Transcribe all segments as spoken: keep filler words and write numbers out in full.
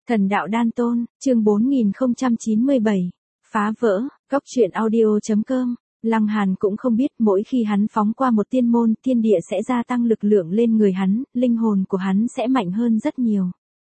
Thần đạo đan tôn, chương bốn nghìn không trăm chín mươi bảy. Phá vỡ, góc truyện audio chấm com. Lăng Hàn cũng không biết mỗi khi hắn phóng qua một tiên môn, thiên địa sẽ gia tăng lực lượng lên người hắn, linh hồn của hắn sẽ mạnh hơn rất nhiều.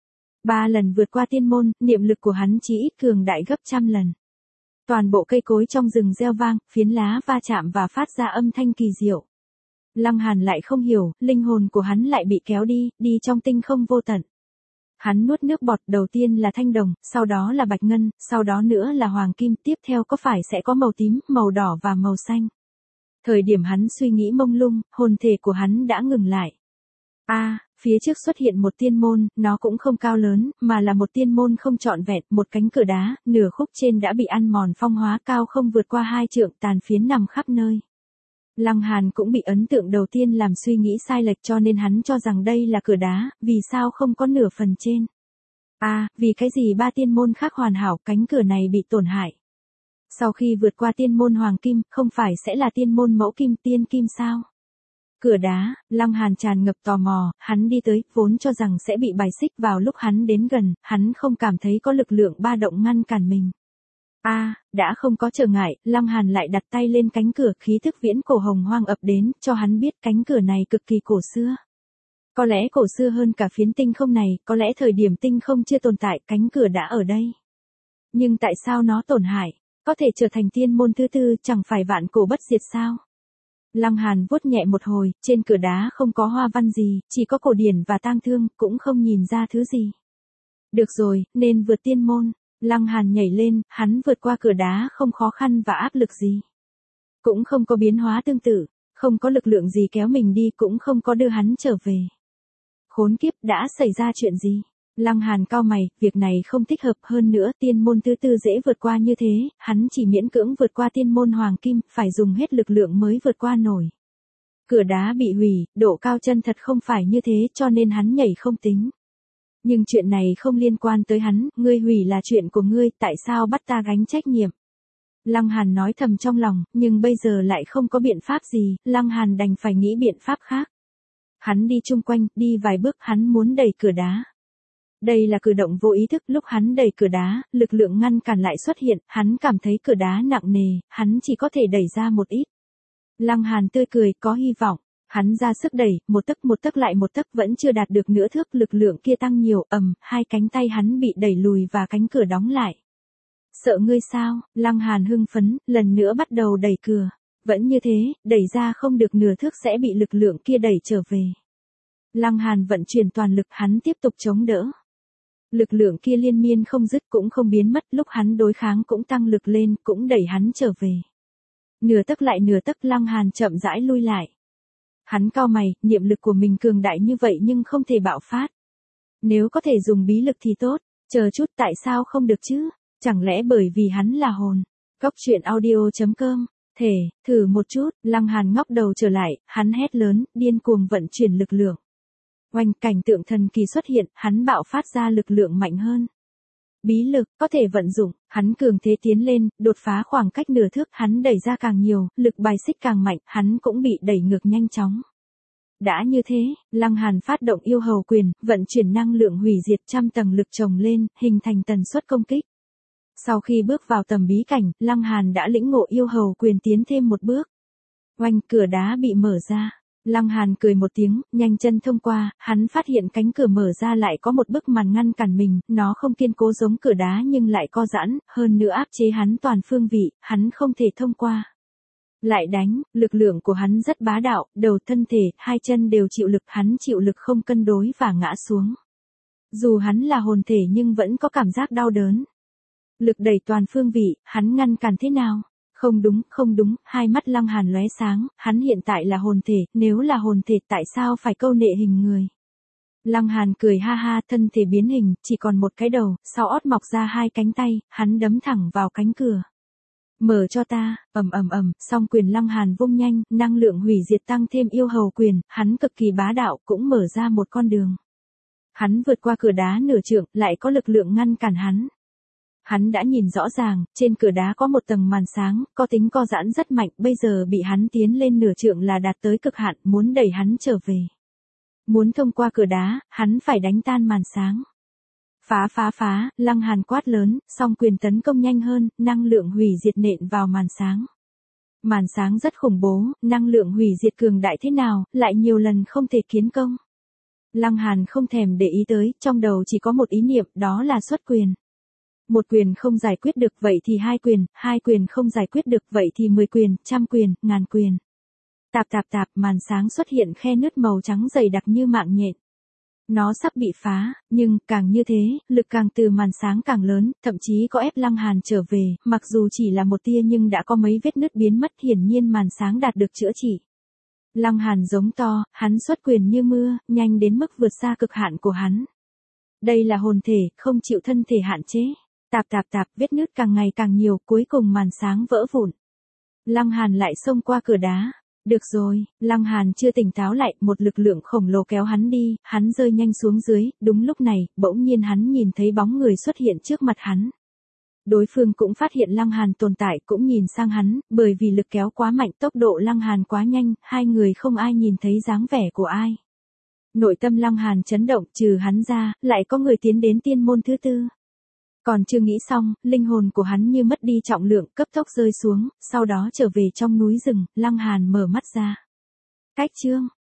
Ba lần vượt qua tiên môn, niệm lực của hắn chỉ ít cường đại gấp trăm lần. Toàn bộ cây cối trong rừng reo vang, phiến lá va chạm và phát ra âm thanh kỳ diệu. Lăng Hàn lại không hiểu, linh hồn của hắn lại bị kéo đi, đi trong tinh không vô tận. Hắn nuốt nước bọt, đầu tiên là thanh đồng, sau đó là bạch ngân, sau đó nữa là hoàng kim, tiếp theo có phải sẽ có màu tím, màu đỏ và màu xanh. Thời điểm hắn suy nghĩ mông lung, hồn thể của hắn đã ngừng lại. A, à, phía trước xuất hiện một tiên môn, nó cũng không cao lớn, mà là một tiên môn không trọn vẹn, một cánh cửa đá, nửa khúc trên đã bị ăn mòn phong hóa, cao không vượt qua hai trượng, tàn phiến nằm khắp nơi. Lăng Hàn cũng bị ấn tượng đầu tiên làm suy nghĩ sai lệch, cho nên hắn cho rằng đây là cửa đá, vì sao không có nửa phần trên. À, vì cái gì ba tiên môn khác hoàn hảo, cánh cửa này bị tổn hại. Sau khi vượt qua tiên môn hoàng kim, không phải sẽ là tiên môn mẫu kim, tiên kim sao? Cửa đá, Lăng Hàn tràn ngập tò mò, hắn đi tới, vốn cho rằng sẽ bị bài xích, vào lúc hắn đến gần, hắn không cảm thấy có lực lượng ba động ngăn cản mình. A, à, đã không có trở ngại, Lăng Hàn lại đặt tay lên cánh cửa, khí thức viễn cổ hồng hoang ập đến, cho hắn biết cánh cửa này cực kỳ cổ xưa. Có lẽ cổ xưa hơn cả phiến tinh không này, có lẽ thời điểm tinh không chưa tồn tại, cánh cửa đã ở đây. Nhưng tại sao nó tổn hại? Có thể trở thành tiên môn thứ tư, chẳng phải vạn cổ bất diệt sao? Lăng Hàn vuốt nhẹ một hồi, trên cửa đá không có hoa văn gì, chỉ có cổ điển và tang thương, cũng không nhìn ra thứ gì. Được rồi, nên vượt tiên môn. Lăng Hàn nhảy lên, hắn vượt qua cửa đá không khó khăn và áp lực gì. Cũng không có biến hóa tương tự, không có lực lượng gì kéo mình đi, cũng không có đưa hắn trở về. Khốn kiếp, đã xảy ra chuyện gì? Lăng Hàn cau mày, việc này không thích hợp, hơn nữa tiên môn thứ tư dễ vượt qua như thế, hắn chỉ miễn cưỡng vượt qua tiên môn hoàng kim, phải dùng hết lực lượng mới vượt qua nổi. Cửa đá bị hủy, độ cao chân thật không phải như thế, cho nên hắn nhảy không tính. Nhưng chuyện này không liên quan tới hắn, ngươi hủy là chuyện của ngươi, tại sao bắt ta gánh trách nhiệm? Lăng Hàn nói thầm trong lòng, nhưng bây giờ lại không có biện pháp gì, Lăng Hàn đành phải nghĩ biện pháp khác. Hắn đi chung quanh, đi vài bước, hắn muốn đẩy cửa đá. Đây là cử động vô ý thức, lúc hắn đẩy cửa đá, lực lượng ngăn cản lại xuất hiện, hắn cảm thấy cửa đá nặng nề, hắn chỉ có thể đẩy ra một ít. Lăng Hàn tươi cười, có hy vọng. Hắn ra sức đẩy, một tấc một tấc lại một tấc, vẫn chưa đạt được nửa thước, lực lượng kia tăng nhiều, ầm, hai cánh tay hắn bị đẩy lùi và cánh cửa đóng lại. Sợ ngươi sao? Lăng Hàn hưng phấn, lần nữa bắt đầu đẩy cửa. Vẫn như thế, đẩy ra không được nửa thước sẽ bị lực lượng kia đẩy trở về. Lăng Hàn vận chuyển toàn lực, hắn tiếp tục chống đỡ. Lực lượng kia liên miên không dứt, cũng không biến mất, lúc hắn đối kháng cũng tăng lực lên, cũng đẩy hắn trở về. Nửa tấc lại nửa tấc, Lăng Hàn chậm rãi lui lại. Hắn cau mày, niệm lực của mình cường đại như vậy nhưng không thể bạo phát. Nếu có thể dùng bí lực thì tốt, chờ chút, tại sao không được chứ? Chẳng lẽ bởi vì hắn là hồn? Góc truyện audio chấm com. Thể, thử một chút, Lăng Hàn ngóc đầu trở lại, hắn hét lớn, điên cuồng vận chuyển lực lượng. Oanh, cảnh tượng thần kỳ xuất hiện, hắn bạo phát ra lực lượng mạnh hơn. Bí lực, có thể vận dụng, hắn cường thế tiến lên, đột phá khoảng cách nửa thước, hắn đẩy ra càng nhiều, lực bài xích càng mạnh, hắn cũng bị đẩy ngược nhanh chóng. Đã như thế, Lăng Hàn phát động yêu hầu quyền, vận chuyển năng lượng hủy diệt trăm tầng lực chồng lên, hình thành tần suất công kích. Sau khi bước vào tầm bí cảnh, Lăng Hàn đã lĩnh ngộ yêu hầu quyền tiến thêm một bước. Oanh, cửa đá bị mở ra. Lăng Hàn cười một tiếng, nhanh chân thông qua, hắn phát hiện cánh cửa mở ra lại có một bức màn ngăn cản mình, nó không kiên cố giống cửa đá nhưng lại co giãn, hơn nữa áp chế hắn toàn phương vị, hắn không thể thông qua. Lại đánh, lực lượng của hắn rất bá đạo, đầu thân thể, hai chân đều chịu lực, hắn chịu lực không cân đối và ngã xuống. Dù hắn là hồn thể nhưng vẫn có cảm giác đau đớn. Lực đẩy toàn phương vị, hắn ngăn cản thế nào? Không đúng, không đúng, hai mắt Lăng Hàn lóe sáng, hắn hiện tại là hồn thể, nếu là hồn thể tại sao phải câu nệ hình người? Lăng Hàn cười ha ha, thân thể biến hình, chỉ còn một cái đầu, sau ót mọc ra hai cánh tay, hắn đấm thẳng vào cánh cửa. Mở cho ta, ầm ầm ầm, song quyền Lăng Hàn vung nhanh, năng lượng hủy diệt tăng thêm yêu hầu quyền, hắn cực kỳ bá đạo, cũng mở ra một con đường. Hắn vượt qua cửa đá nửa trượng, lại có lực lượng ngăn cản hắn. Hắn đã nhìn rõ ràng, trên cửa đá có một tầng màn sáng, có tính co giãn rất mạnh, bây giờ bị hắn tiến lên nửa trượng là đạt tới cực hạn, muốn đẩy hắn trở về. Muốn thông qua cửa đá, hắn phải đánh tan màn sáng. Phá phá phá, Lăng Hàn quát lớn, song quyền tấn công nhanh hơn, năng lượng hủy diệt nện vào màn sáng. Màn sáng rất khủng bố, năng lượng hủy diệt cường đại thế nào, lại nhiều lần không thể kiến công. Lăng Hàn không thèm để ý tới, trong đầu chỉ có một ý niệm, đó là xuất quyền. Một quyền không giải quyết được vậy thì hai quyền, hai quyền không giải quyết được vậy thì mười quyền, trăm quyền, ngàn quyền. Tạp tạp tạp, màn sáng xuất hiện khe nứt màu trắng dày đặc như mạng nhện. Nó sắp bị phá, nhưng càng như thế, lực càng từ màn sáng càng lớn, thậm chí có ép Lăng Hàn trở về, mặc dù chỉ là một tia nhưng đã có mấy vết nứt biến mất, hiển nhiên màn sáng đạt được chữa trị. Lăng Hàn giống to, hắn xuất quyền như mưa, nhanh đến mức vượt xa cực hạn của hắn. Đây là hồn thể, không chịu thân thể hạn chế. Tạp tạp tạp, vết nứt càng ngày càng nhiều, cuối cùng màn sáng vỡ vụn. Lăng Hàn lại xông qua cửa đá. Được rồi, Lăng Hàn chưa tỉnh táo lại, một lực lượng khổng lồ kéo hắn đi, hắn rơi nhanh xuống dưới, đúng lúc này, bỗng nhiên hắn nhìn thấy bóng người xuất hiện trước mặt hắn. Đối phương cũng phát hiện Lăng Hàn tồn tại, cũng nhìn sang hắn, bởi vì lực kéo quá mạnh, tốc độ Lăng Hàn quá nhanh, hai người không ai nhìn thấy dáng vẻ của ai. Nội tâm Lăng Hàn chấn động, trừ hắn ra, lại có người tiến đến tiên môn thứ tư. Còn chưa nghĩ xong, linh hồn của hắn như mất đi trọng lượng, cấp tốc rơi xuống, sau đó trở về trong núi rừng, Lăng Hàn mở mắt ra. Cách chương